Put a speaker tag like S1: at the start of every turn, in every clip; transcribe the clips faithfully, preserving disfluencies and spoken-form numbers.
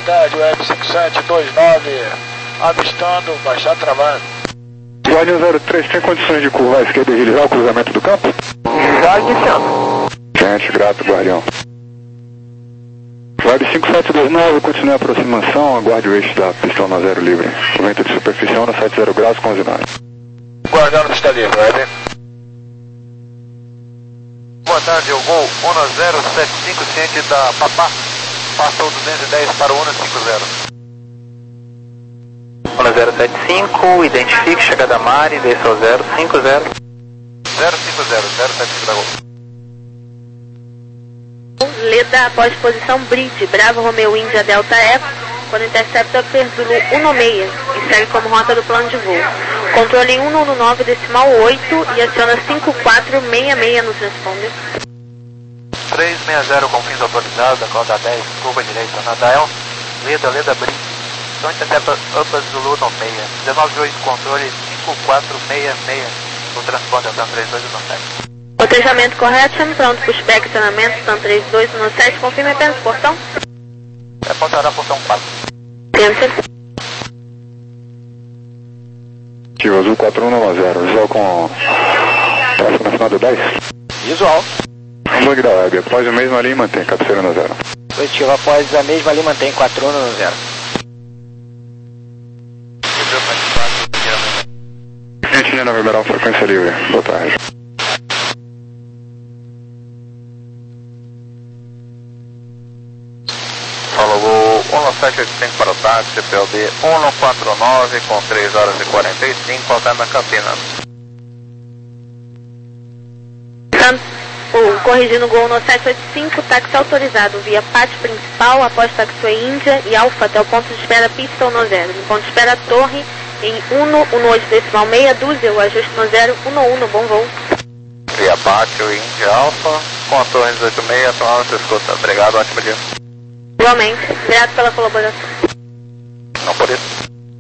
S1: tarde, Web cinco sete dois nove, avistando, baixar travado.
S2: Guardião zero três, tem condições de curvar a esquerda e realizar o cruzamento do campo?
S1: Já iniciando.
S2: Gente, grato, Guardião. Web cinco sete dois nove, continue a aproximação, aguarde o eixo da pista na zero livre. O vento de superfície onda setenta graus com onze nove.
S1: Guardião na pista livre, Web.
S3: Boa tarde, o Gol Ona zero sete cinco, ciente da Papá, passou duzentos e dez para o Ona cinco zero.
S4: Ona zero sete cinco, identifique, chegada Mari, desça ao zero cinco zero.
S3: zero cinco zero, zero sete cinco da Gol.
S5: Leda após posição Bridge, Bravo Romeo Índia Delta Eco, quando intercepta Perzulu um seis e segue como rota do plano de voo. Controle em cento e nove decimal oito e aciona cinco quatro seis seis no transponder.
S3: três seis zero com fins autorizados, da corda dez, curva direita na Dial, Leda, Leda Bridge, então intercepta Upper Zulu no seis, dezenove oito controle cinco quatro seis seis no transponder, TAM três dois um sete.
S5: Cotejamento correto, chame pronto, pushback, treinamento, TAM três dois um sete, confirme apenas portão.
S3: É pontará portão quatro.
S5: Enter.
S2: Ativo azul quatro um nove zero, visual com tráfego na final do dez.
S1: Visual.
S2: Hamburg da Web, após a mesma linha mantém, cabeceira no zero.
S1: Positivo, após a mesma linha mantém quatro um no zero.
S2: Gente, linha navegador, frequência livre, boa tarde.
S3: Falou Ona sete oito cinco para o táxi, C P L D um quatro nove com três horas e quarenta e cinco, alternando na Campinas.
S5: O corrigindo Gol no sete oito cinco, táxi autorizado via pátio principal, após taxiway Índia e Alfa até o ponto de espera pista no zero. No ponto de espera torre em um oito decimal meia dúzia, o ajuste no zero um um, bom voo.
S3: Via pátio Índia Alfa, com a torre dezoito seis, atual, você escuta. Obrigado, ótimo dia.
S5: Igualmente, grato pela colaboração.
S3: Não por isso.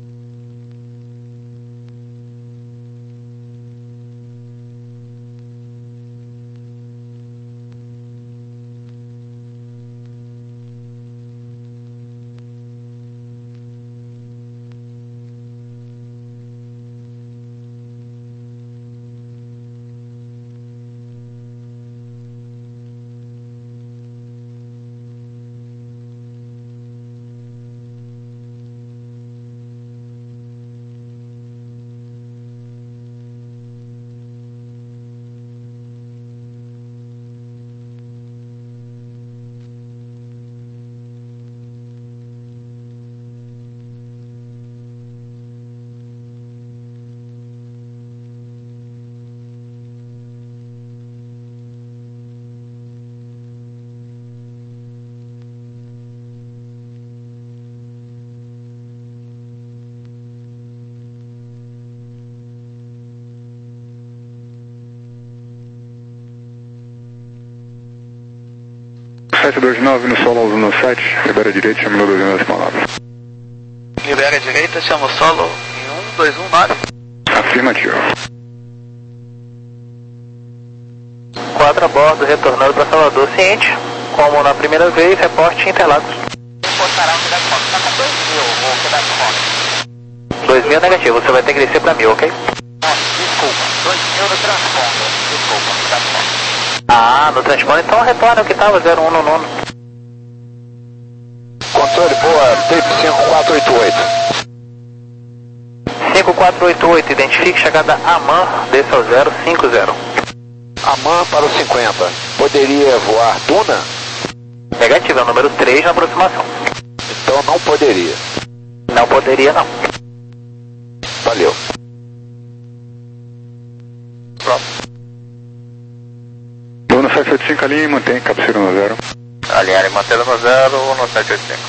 S2: sete dois nove no solo no sete, libera direita, chama no dois um decimal nove.
S3: Libera a direita, chama o solo em um dois um nove.
S2: Afirmativo.
S4: Quadro a bordo, retornando para Salvador, ciente. Como na primeira vez, reporte Interlagos.
S3: Portará o que dá conta. Está com dois mil, o que dá conta.
S4: dois mil negativo, você vai ter que descer para mil, ok?
S3: Ah, desculpa, dois mil no transponder. Desculpa, que dá conta.
S4: Ah, no transponder, então retorna o que estava, zero um no nono.
S1: Controle boa, tape cinco quatro oito oito.
S4: cinco quatro oito oito, identifique chegada Aman, desça ao zero cinco zero.
S1: Aman para o cinquenta. Poderia voar Duna?
S4: Negativo, é o número três na aproximação.
S1: Então não poderia.
S4: Não poderia, não.
S1: Valeu.
S3: Próximo.
S2: Duna sete oito cinco ali, mantém, cabeceira no zero.
S3: Alinhar e manter no zero no sete oito cinco.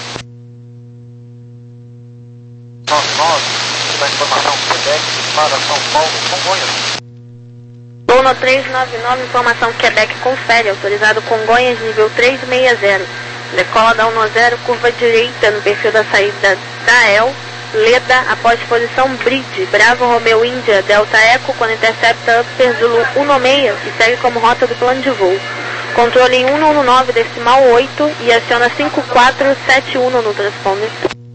S3: nove nove, da informação Quebec para São Paulo, Congonhas.
S5: Gol no três nove nove, informação Quebec confere, autorizado Congonhas, nível três seis zero. Decola da um zero, curva direita no perfil da saída da E L, Leda após posição Bridge, Bravo Romeo Índia, Delta Eco, quando intercepta Upper Zulu um seis e segue como rota do plano de voo. Controle em cento e nove decimal oito e aciona cinco quatro sete um no transponder.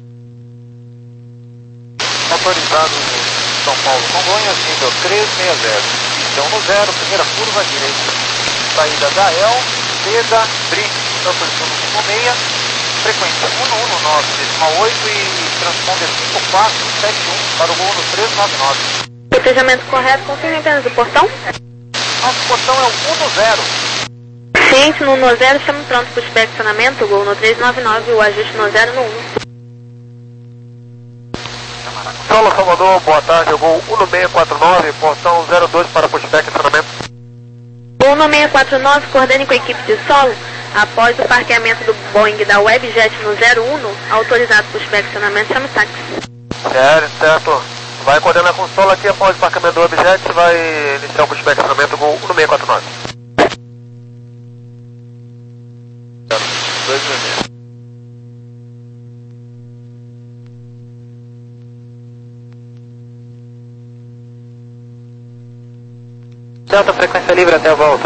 S3: Autorizado no São Paulo Congonhas, nível três seis zero. Pistão no zero, primeira curva à direita. Saída da E L, Leda, Brink, amplitude cinco seis, frequência cento e nove decimal oito e transponder cinco quatro sete um para o gol no três nove nove.
S5: Protejamento correto, confirme apenas o portão.
S3: Nosso portão é o cento zero.
S5: Ciente no cento zero, chame pronto para o inspecionamento, gol no três nove nove, o ajuste no zero no um.
S3: Solo Salvador, boa tarde, gol um seis quatro nove, portão zero dois para pushback acionamento.
S5: Gol no seis quatro nove, coordene com a equipe de solo. Após o parqueamento do Boeing da Webjet no zero um, autorizado pushback acionamento, chame táxi.
S3: Sério, certo. Vai coordenar com o solo aqui após o parqueamento do Webjet, vai iniciar o pushback acionamento, gol um seis quatro nove. dois meses. Delta, frequência livre até a volta.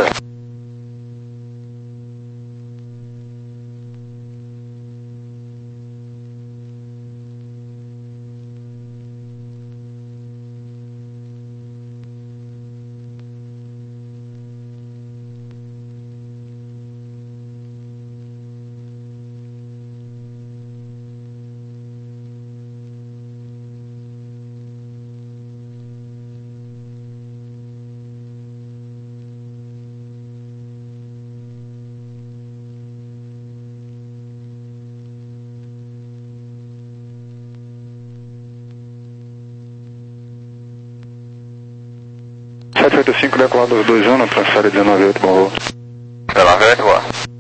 S2: sete oito cinco, decolado dois um, transfere dezenove oito, bom voo.
S3: dezenove oito, boa.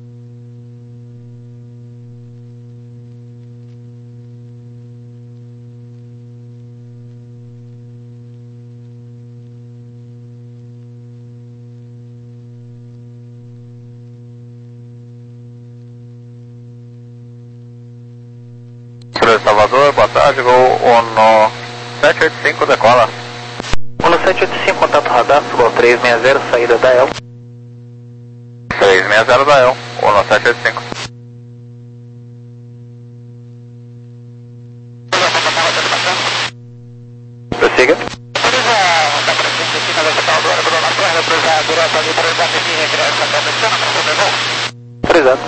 S3: Salvador, boa tarde, gol no sete oito cinco, decola.
S4: Uno sete oito cinco, contato radar, gol três seis zero, saída da E L.
S3: três seis zero da E L, Uno sete oito cinco. Prossiga. Autorizado.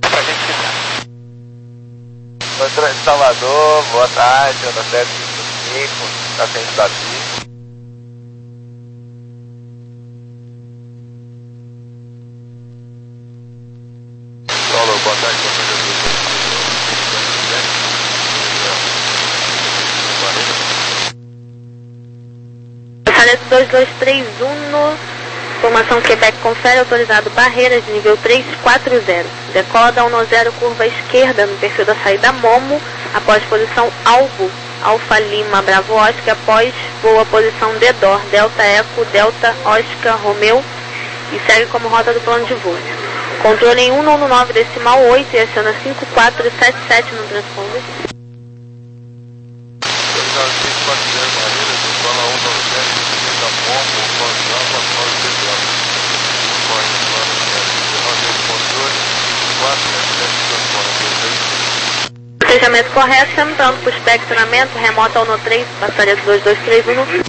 S3: Controle de Salvador, boa tarde, Uno sete cinco, está sendo da pista. Solo, boa tarde,
S5: Passaredo dois dois três um, formação Quebec confere, autorizado Barreiras, nível três quatro zero. Decola da um zero, curva esquerda no perfil da saída Momo, após posição Alvo, Alfa Lima, Bravo Oscar, após voa posição Dedor, Delta Eco, Delta Oscar, Romeu, e segue como rota do plano de voo. Controle em cento e nove decimal oito e aciona cinco quatro sete sete no transponder. Protejamento correto, chame pronto para o espectramento, remoto ao no três, passaredo dois dois três um.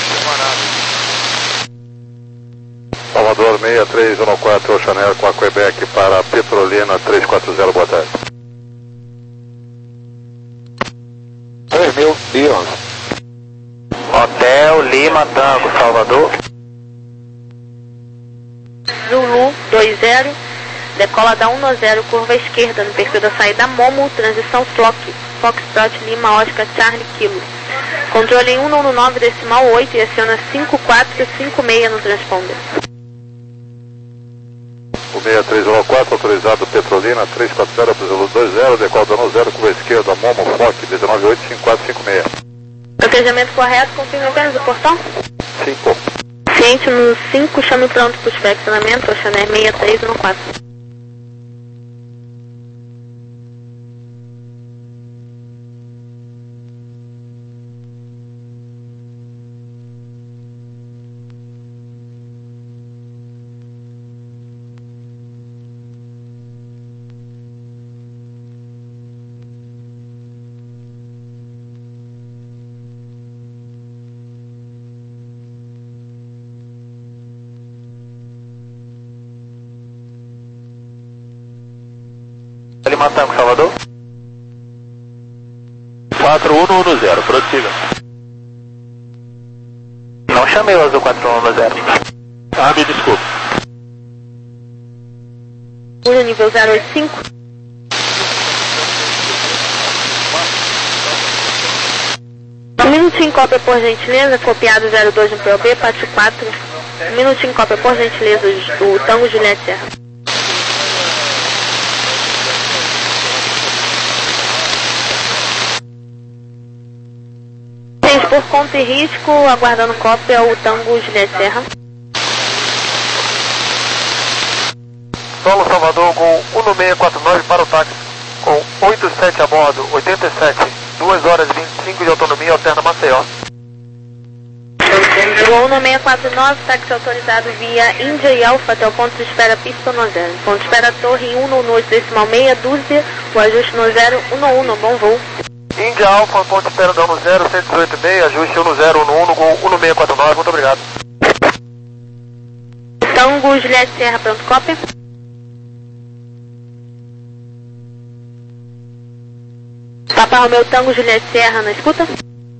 S2: Salvador seis três um quatro, Chanel com a Quebec para Petrolina três quatro zero, boa tarde.
S3: três mil, Dion.
S4: Hotel Lima Tango, Salvador.
S5: Zulu dois zero, decola da um zero, curva esquerda no perfil da saída Momo, transição Flock, Foxtrot Lima Oscar Charlie Kilo. Controle em cento e nove decimal oito e aciona cinco quatro cinco seis no transponder.
S2: O seis três um quatro, autorizado Petrolina três quatro zero, Zulu dois zero, decola da um zero, curva esquerda Momo, Flock dezenove oito cinco quatro cinco seis.
S5: Protejamento correto, confirme apenas o portão.
S2: cinco.
S5: Ciente no cinco, chame pronto para o inspecionamento, Chanel seis três um quatro.
S4: Lima Tango, Salvador.
S2: quatro um um zero, prossiga.
S4: Não chamei o Azul quatro um um zero.
S2: Ah, me desculpe.
S5: Seguro nível zero oito cinco. Um minutinho cópia por gentileza, copiado zero dois no P O B, pátio quatro. Um minutinho cópia por gentileza do Tango Juliette Serra. seis por conta e risco, aguardando cópia o Tango Juliette Serra.
S3: Solo Salvador, Gol um seis quatro nove para o táxi, com oito sete a bordo, oitenta e sete, duas horas e vinte e cinco de autonomia, alterna Maceió.
S5: Gol um seis quatro nove, táxi autorizado via Índia e Alfa até o ponto de espera pista no zero. Ponto de espera Torre um no oito decimal meia dúzia, o ajuste no zero um no um, bom voo.
S3: Índia Alfa, ponto de espera no zero, cento e dezoito meia, ajuste um no zero um no um, no Gol um seis quatro nove, muito obrigado.
S5: Tango Juliette Serra, pronto, cópia. Papa Romeu Tango Juliette Serra, na escuta.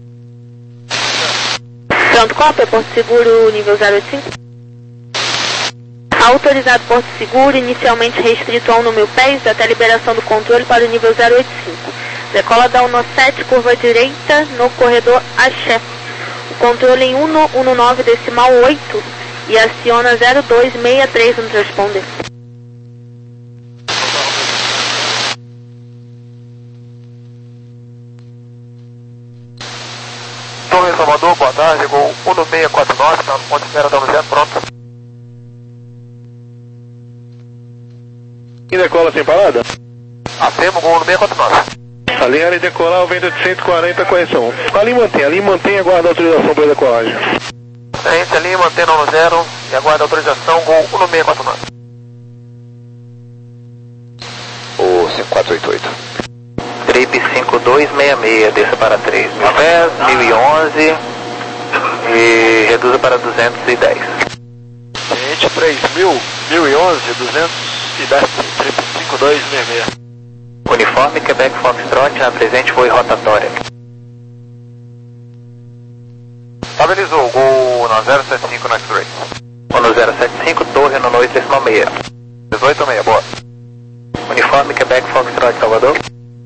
S5: Pronto, cópia, Porto Seguro, nível zero oito cinco. Autorizado Porto Seguro, inicialmente restrito a um no mil pés, até liberação do controle para o nível zero oito cinco. Decola da um no sete, curva direita, no corredor Axé. O controle em um no um no nove decimal oito e aciona zero dois seis três no transponder.
S3: Torre Salvador, boa tarde, Gol um seis quatro nove, tá no ponto de espera, dando zero, pronto.
S2: E decola sem parada?
S3: Afirmo, Gol um seis quatro nove.
S2: A linha de decolar, o vento de cento e quarenta, correção. Ali mantém, ali mantém e aguarda a autorização para a decolagem.
S3: Excelente, ali mantendo no zero e aguarda a autorização, Gol um seis quatro nove.
S2: O cinco quatro oito oito.
S4: Trip cinco dois seis seis, desça para três mil pés, mil e onze e reduza para duzentos e dez.
S1: Ciente três mil, mil e onze, duzentos e dez, trip cinco dois seis seis.
S4: Uniforme Quebec Foxtrot, na presente foi rotatória.
S3: Estabilizou, Gol no zero sete cinco no X-Ray.
S4: No zero sete cinco, torre no oito decimal meia.
S3: dezoito meia, boa.
S4: Uniforme Quebec Foxtrot, Salvador.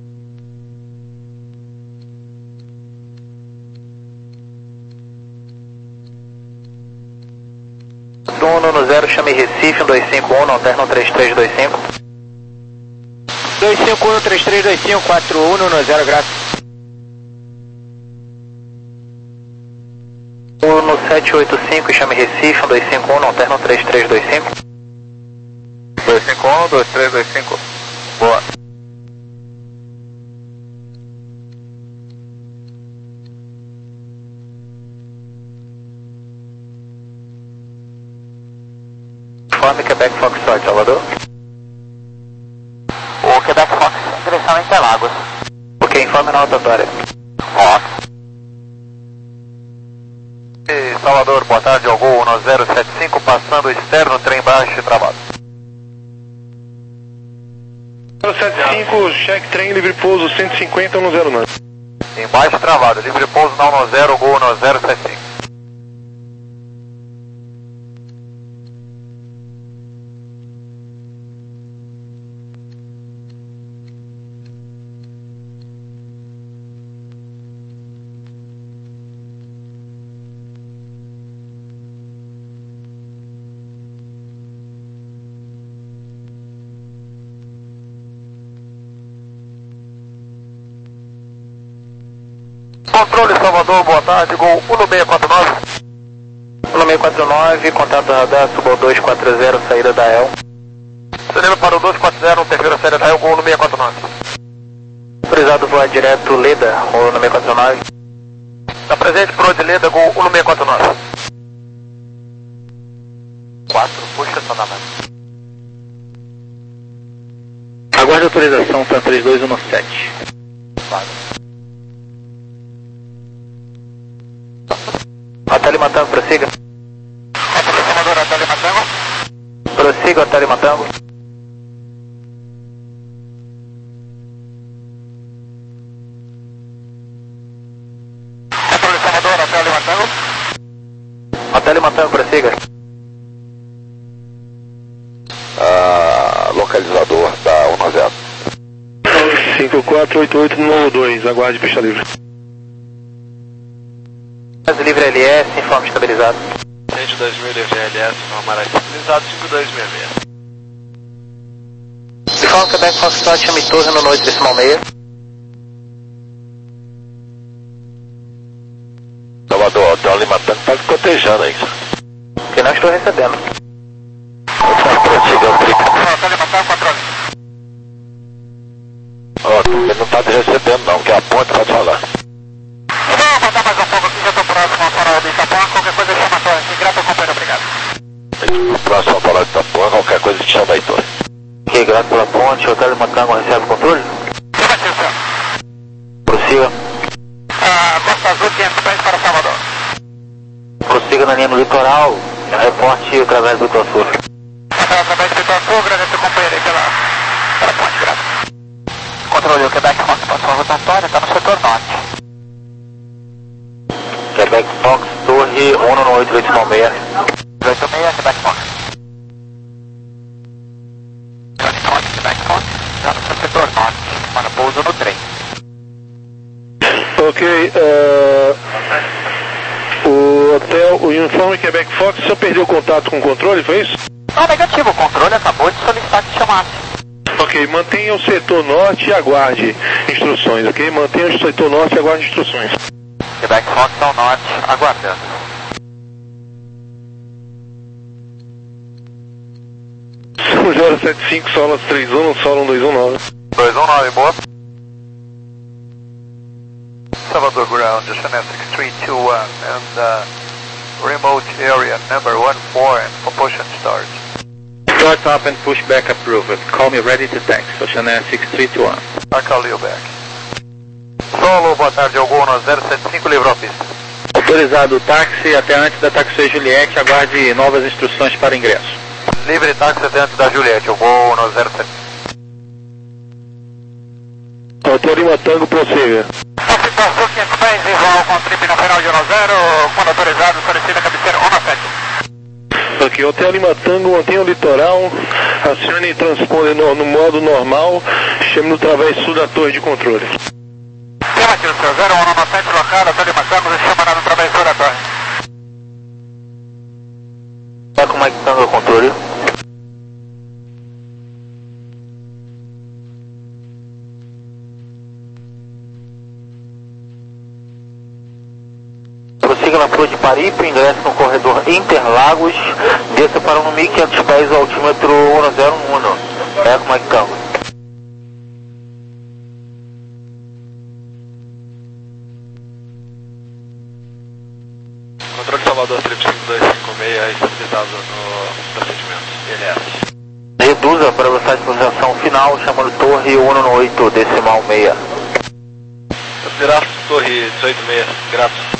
S4: Uno no zero, chame Recife, um dois cinco um, alterno três três dois cinco.
S6: dois cinco um, três três dois cinco, quatro um no zero, graças.
S4: Uno sete oito cinco, chame Recife, um dois cinco um, alterno três três dois cinco.
S3: dois cinco um, dois três dois cinco, boa.
S4: Uniforme Quebec Foxtrot, Salvador.
S3: O Quebec Fox, direção Interlagos.
S4: Ok, informe na rotatória.
S3: Fox. E Salvador, boa tarde, ao Gol no zero sete cinco, passando o externo, trem baixo e travado.
S2: zero sete cinco, cheque trem, livre pouso cento e cinquenta, um zero nove.
S3: Embaixo travado, livre pouso não no zero, Gol no zero sete cinco. Controle Salvador, boa tarde, Gol um seis quatro nove.
S4: um seis quatro nove, contato radar, suba dois quatro zero, saída da E L.
S3: Acelera para o dois quatro zero, terceira série da E L, Gol um seis quatro nove.
S4: Autorizado voar direto Leda, um seis quatro nove.
S3: Está presente por onde Leda, Gol um seis quatro nove. quatro, puxa sonamento.
S6: Aguarde autorização, T A três dois um sete.
S3: Vale.
S4: Hotel Matango, prossiga. Prossiga, Hotel Matango.
S3: Matango.
S4: Hotel Lima Tango, prossiga.
S2: Ah, localizador da um nove zero.
S1: cinco quatro oito oito nove dois, aguarde pista livre.
S4: Livre L S, informe estabilizado.
S1: cento e dois mil livre L S, normal estabilizado, cinco dois seis seis.
S4: Informe Quebec Foxtrot, chame torre no noite decimal meia.
S2: Salvador, Hotel Lima Tango tá cotejando aí.
S4: Que não estou recebendo.
S2: Prossiga o triplo.
S3: Hotel Lima Tango, controle.
S2: Ó, ele não tá te recebendo não, que a ponte pode falar.
S3: Vou mandar mais um pouco aqui, já estou próximo ao farol de Itapuã, qualquer coisa chama a torre aqui, grato companheiro, obrigado.
S2: Próximo ao Palácio da Ponte, qualquer coisa te chama aí, torre.
S4: Ok, grato pela ponte, Hotel Lima Tango recebe o controle.
S3: Sim, senhor.
S4: Prossiga.
S3: Ah, Costa Azul, quinhentos pés para Salvador.
S4: Prossiga na linha no litoral, reporte através do Ituaçu.
S3: Através do Ituaçu, agradeço o companheiro aí pela, pela ponte, grato. Controle, o Quebec Fox passou a rotatória, está no setor norte.
S4: Quebec Fox, torre um no oito decimal meia.
S3: oito seis, Quebec Fox. Quebec Fox, está no seu setor norte, para pouso no trem.
S1: Ok, uh, o hotel, o informe Quebec Fox, o senhor perdeu contato com o controle, foi isso?
S3: Não, negativo, o controle acabou de solicitar que chamasse.
S1: Ok, mantenha o setor norte e aguarde instruções, ok? Mantenha o setor norte e aguarde instruções.
S3: Quebec Fox ao norte, aguardando.
S1: zero sete cinco, Solas três um, Solo um dois um nove.
S2: dois um nove, boa.
S3: Salvador Ground, S N S six three two one and uh, remote area number one four and propulsion start.
S4: Start up and push back approved. Call me ready to taxi. Ocean Air six three two one.
S3: I call you back. Solo, boa tarde, Algono, zero sete cinco, livrou a pista.
S4: Autorizado o táxi até antes da Taxi Juliette, aguarde novas instruções para ingresso.
S3: Livre táxi dentro da Juliette, eu vou no zero sete.
S1: Hotel Lima Tango, prossiga.
S3: Situação quinhentos pés, visual com trip no final de um zero, quando autorizado, solicita a cabeceira um sete.
S1: Ok, Hotel Lima Tango, mantenha o litoral, acione transponder no, no modo normal, chame no travesso da torre de controle.
S3: Sim, Matheus, seu zero um sete local, Hotel Lima Tango, chama no travesso da torre.
S4: Tá com o Mike Tango controle. Prossiga na Flor de Paripe, ingresse no corredor Interlagos, desça para um mil e quinhentos pés ao altímetro um zero um. É com o Mike Tango.
S1: Controle Salvador, trip cinco dois cinco seis, estabilizado no procedimento, L S.
S4: Reduza para velocidade de atualização final, chamando torre um no oito decimal meia.
S1: Graças, torre dezoito seis, graças.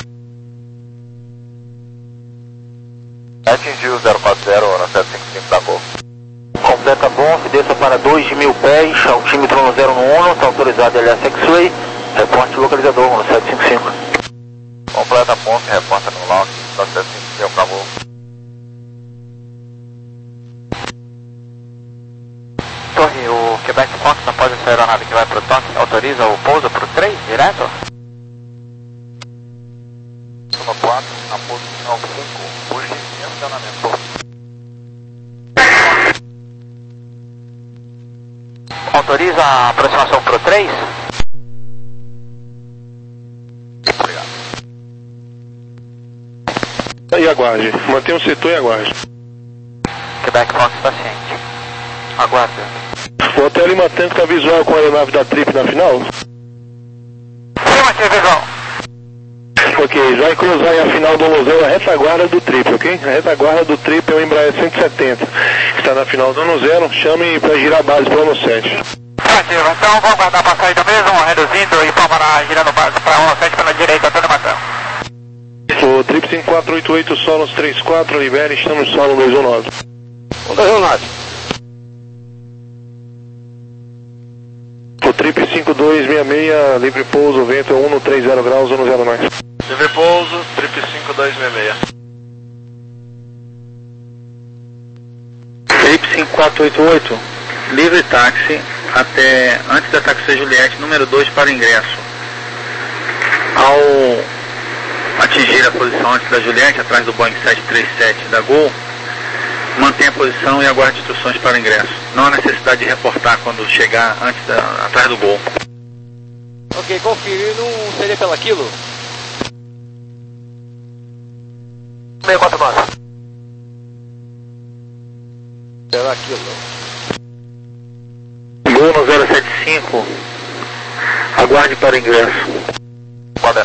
S2: Atingiu zero quatro zero na sete cinco cinco da Gol.
S4: Completa bom, desça para dois mil pés, altímetro um zero um, está autorizado L S X-Ray, reporte localizador um sete cinco cinco.
S2: Completa ponte, reporta no lounge, da sete cinco cinco, acabou.
S3: Torre, o Quebec Fox, após essa aeronave que vai para o toque, autoriza o pouso para o três, direto?
S2: Suma quatro, na posição cinco, hoje em acionamento.
S3: Autoriza a aproximação para o três?
S2: Obrigado.
S1: E aguarde, mantenha o setor e aguarde.
S3: Quebec Fox paciente. Aguarda.
S1: O Hotel Lima Tango está visual com a aeronave da Trip na final?
S3: Sim, Matheus, visual.
S1: Ok, vai cruzar a final do Luzão, a retaguarda do Trip, ok? A retaguarda do Trip é o Embraer cento e setenta, que está na final do ano zero, chame para girar a base para o ano sete.
S3: Matheus, então vamos guardar para a saída mesmo, reduzindo e para girando base para um sete pela direita, todo matando.
S1: O Trip cinco quatro oito oito, Solos três quatro, libere, estamos no Solo dois um nove.
S2: um dois um nove.
S1: O Trip cinco dois seis seis, livre pouso, vento um no trinta graus, um zero mais. Livre pouso, trip cinco dois seis seis.
S7: Trip cinco quatro oito oito, livre táxi até antes da Taxi Juliette, número dois para ingresso. Ao atingir a posição antes da Juliette, atrás do Boeing sete três sete da Gol, mantenha a posição e aguarde instruções para o ingresso. Não há necessidade de reportar quando chegar antes da, atrás do Gol.
S6: Ok, conferir, não seria pela quilo?
S3: seis quatro nove.
S6: Pela quilo.
S7: Gol no zero sete cinco, aguarde para o ingresso.
S3: Pode.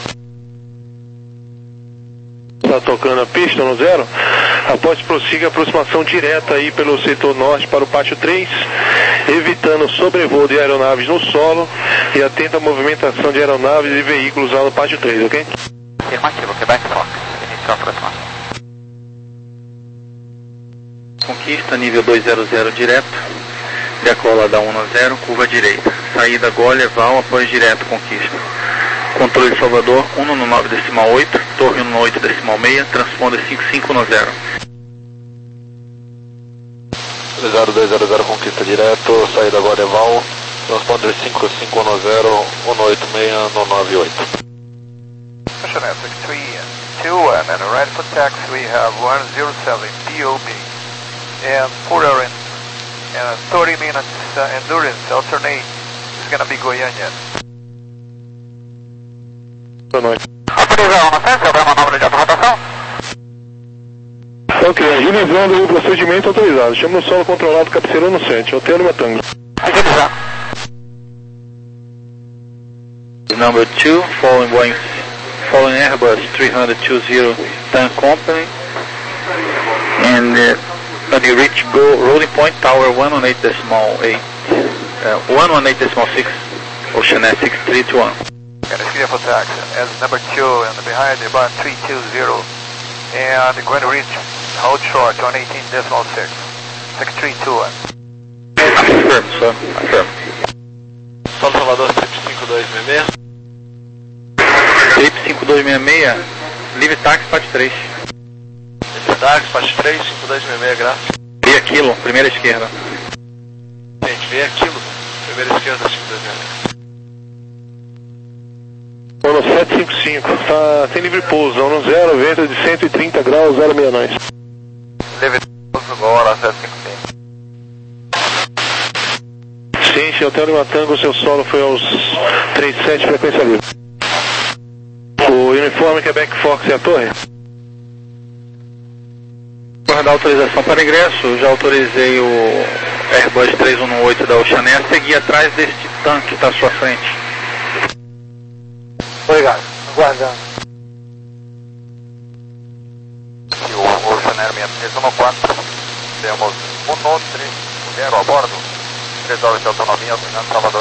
S1: Está tocando a pista no zero. Após prossiga a aproximação direta aí pelo setor norte para o pátio três, evitando sobrevoo de aeronaves no solo e atenta à movimentação de aeronaves e veículos lá no pátio três, ok?
S4: Afirmativo, Quebec Fox. Iniciou a aproximação.
S7: Conquista nível duzentos direto, decola da um no zero, curva direita. Saída Gol, Val, após direto, conquista. Controle de Salvador, um no nove decimal oito, torre um no oito decimal seis, transponder cinco cinco no zero.
S2: zero dois zero zero, conquista direto, saída Gol, Val, transponder cinco cinco no zero, um no oito seis no nove oito.
S3: Ocean six three two one, and right for taxi we have one zero seven P O B. And for our in, uh, thirty minutes uh, endurance alternate is going to be Goiânia.
S1: Boa noite.
S3: Autorizar uma licença, vai manobra de alta rotação?
S1: Ok, agilizando o procedimento autorizado. Chama no solo controlado, cabeceira no sete, Hotel Lima Tango.
S3: Agilizar.
S7: Number two, following Boeing, following Airbus three twenty Tan Company, and uh, when you reach go rolling point tower one one eight decimal eight, uh, one one eight decimal six, Oceanet six three two one.
S3: And it's clear for taxi as number two and behind the bar three two zero, and going to reach hold short one eighteen decimal six, six three two one.
S7: Affirm, sir. Affirm.
S1: Solo Salvador, trip cinco dois seis seis.
S7: Trip cinco dois seis seis, livre táxi, parte três.
S1: Livre táxi, parte três, cinco dois seis seis, gráfico.
S7: Via quilo, primeira esquerda.
S1: Gente, vem aquilo. Primeira esquerda, cinco dois seis seis. Ono sete cinco cinco, tá sem livre pouso, no zero, vento de cento e trinta graus, zero sessenta e nove.
S3: Livre pouso, Gol, sete cinco cinco.
S1: Ciência, Hotel Lima Tango, seu solo foi aos trinta e sete, frequência livre. O uniforme Quebec Fox é a torre?
S7: Guardar autorização para ingresso, já autorizei o Airbus três um oito da Oceanet a seguir atrás deste tanque que está à sua frente.
S3: Obrigado, aguardando. E o Oceaner sessenta e três um quatro, temos um Notre zero a bordo, três horas de autonomia, auxiliando Salvador.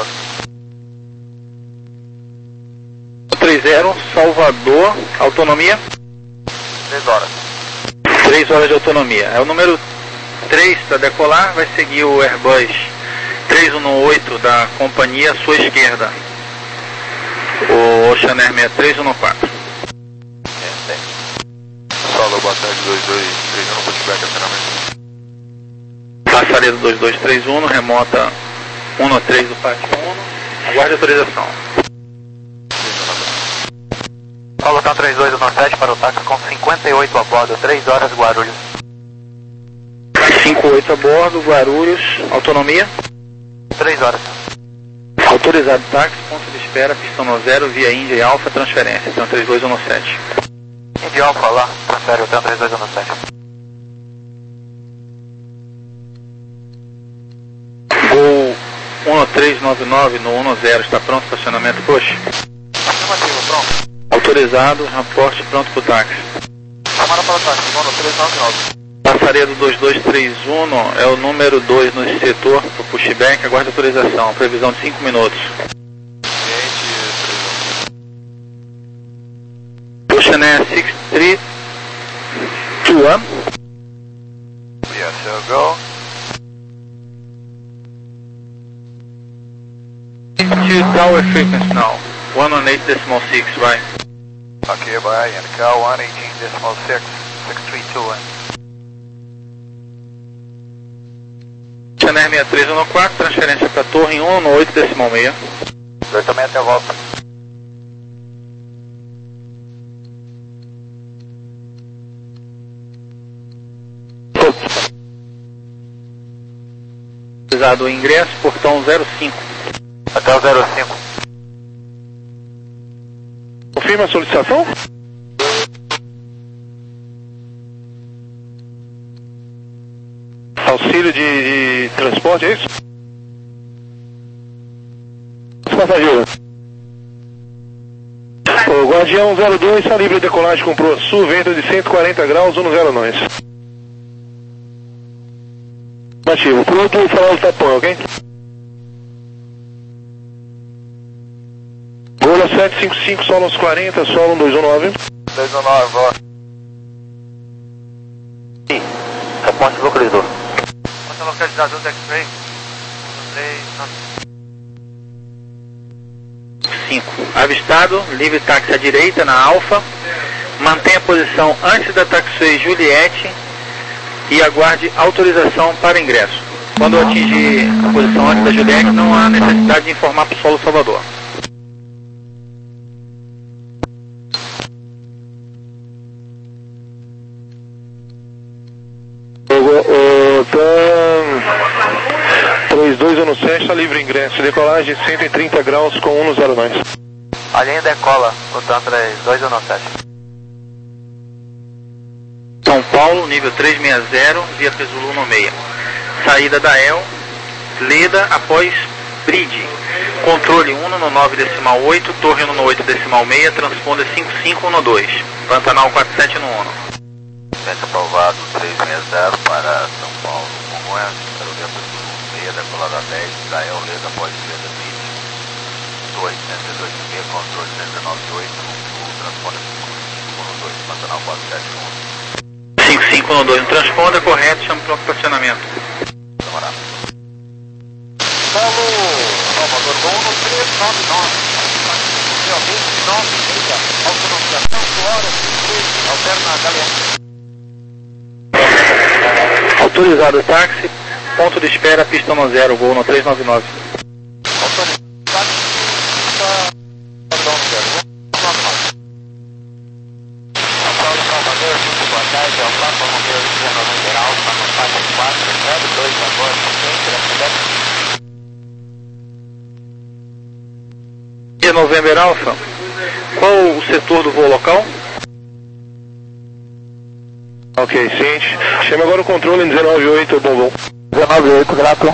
S7: três zero, Salvador, autonomia?
S3: três horas.
S7: três horas de autonomia. É o número três para decolar, vai seguir o Airbus três um oito da companhia à sua esquerda. O Oceaner sessenta e três um quatro.
S2: Solo, boa tarde, dois dois três um, pushback, acionamento.
S7: Passaria do dois dois três um, remota um no três do pátio um, aguarde autorização.
S3: Paulo Tan três dois um sete para o táxi com cinquenta e oito a bordo, três horas Guarulhos.
S7: cinquenta e oito a bordo, Guarulhos, autonomia?
S3: três horas.
S7: Autorizado táxi, ponto de espera, pistão no zero, via Índia e Alfa, transferência, então três dois um sete.
S3: Índia Alfa lá, transfere o Tan três dois um sete.
S7: Gol um três nove nove no um zero, está pronto, estacionamento push?
S3: Afirmativo, pronto.
S7: Autorizado, raporte pronto para o táxi.
S3: Chamada para o táxi, Mono três nove nove.
S7: Passaria do dois dois três um, é o número dois no setor, para o pushback, aguarde autorização, previsão de cinco minutos. Oceanet six three two one.
S3: Yes, so go.
S7: To tower frequency now, one one eight decimal six, right?
S3: Ok, bye, and Cal one eighteen decimal six, six three two one.
S7: Channel sessenta e três um quatro, transferência para torre em um oito decimal seis.
S3: dois também até a volta.
S7: Utilizado o ingresso, portão zero cinco.
S3: Até o zero cinco.
S1: Confirma a solicitação? Auxílio de, de transporte, é isso? Passageiro. O Guardião zero dois está livre de decolagem com proa sul, vento de cento e quarenta graus, um zero nós. Ativo. Pronto, falar do tapão, ok? Gola sete cinco cinco, solo uns quarenta, solo um dois um nove.
S3: dois um nove, ó.
S4: Sim, reponte localizador.
S3: Ponto localizador do X-Ray.
S7: cinco. Avistado, livre táxi à direita na Alfa. Mantenha a posição antes da taxiway Juliette e aguarde autorização para ingresso. Quando atingir a posição antes da Juliette, não há necessidade de informar para o solo Salvador.
S1: três dois um sete, está livre ingresso, decolagem cento e trinta graus com um zero nós.
S3: A linha decola, portanto três dois um sete.
S7: São Paulo, nível trezentos e sessenta, via Pesulu no meia. Saída da E L, Leda após Bridge. Controle um no nove decimal oito, torre um no oito decimal seis, transponder cinco cinco um dois. Pantanal quatro sete no um.
S3: Centro aprovado trezentos e sessenta para São Paulo, Congonhas, para o via Pesulu meia, decolada dez, da E L, Leda após Leda Bridge. Torre cento e dois meia, controle cento e nove oito, transponder cinco cinco um dois, Pantanal quatro sete um.
S7: cinco cinco um dois no transponder, correto, chama para o estacionamento.
S3: Camarada. Paulo, Salvador, gol no três nove nove. Realmente nove meia, autorização de horas três, alterna a Galeão.
S7: Autorizado o táxi, ponto de espera, pista no zero, gol no trezentos e noventa e nove.
S3: Autorizado, pista no zero, gol no Paulo Salvador, muito boa tarde, ao Papa Romeu Lígia November Alfa, no faixa quatro zero dois agora, sempre a cidade.
S7: November Alpha, qual o setor do voo local?
S1: Ok, ciente. Chama agora o controle em dezenove oito, bom bom.
S4: dezenove oito, grato.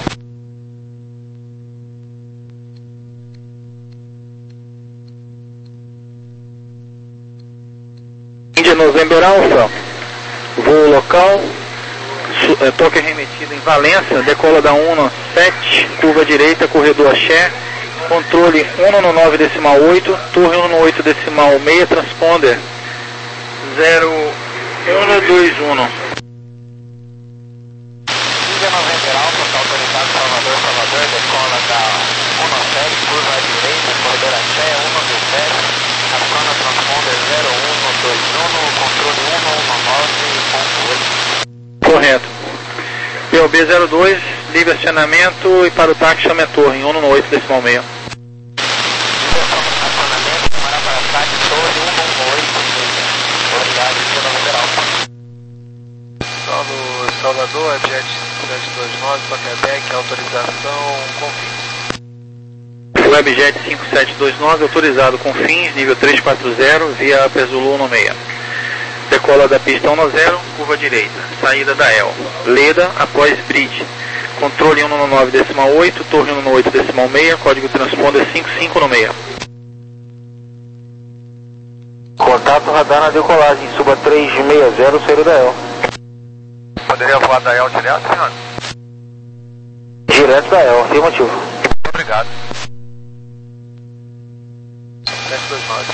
S7: Índia November Alpha, voo local, su, é, toque remetido em Valença, decola da um no sete, curva direita, corredor axé, controle um no nove decimal oito, torre um no oito decimal seis, transponder zero um dois um.
S3: Índia November Alfa, está autorizado Salvador, Salvador, decola da um no sete, curva à direita, corredor axé, um no sete, aciona transponder zero um dois um, controle um no nove ponto oito.
S7: Correto. P O B zero dois, livre acionamento e para o táxi chame a torre em um no oito decimal seis.
S3: Acionamento, para para táxi, torre um no oito, obrigado, Índia November Alfa. Solo Salvador, Jet sete dois nove, para Quebec, autorização com fins.
S7: Webjet cinco sete dois nove, autorizado com fins, nível trezentos e quarenta, via Pesulu no meia. Decola da pista um no zero, curva direita. Saída da E L. Leda após Bridge. Controle um no nove decimal oito, torre um no oito decimal seis, código transponder cinco cinco no meia.
S4: Contato radar na decolagem, suba trezentos e sessenta, saída da E L.
S3: Poderia voar da E L direto, senhor?
S4: Direto da E L, afirmativo.
S3: Obrigado. sete dois nove.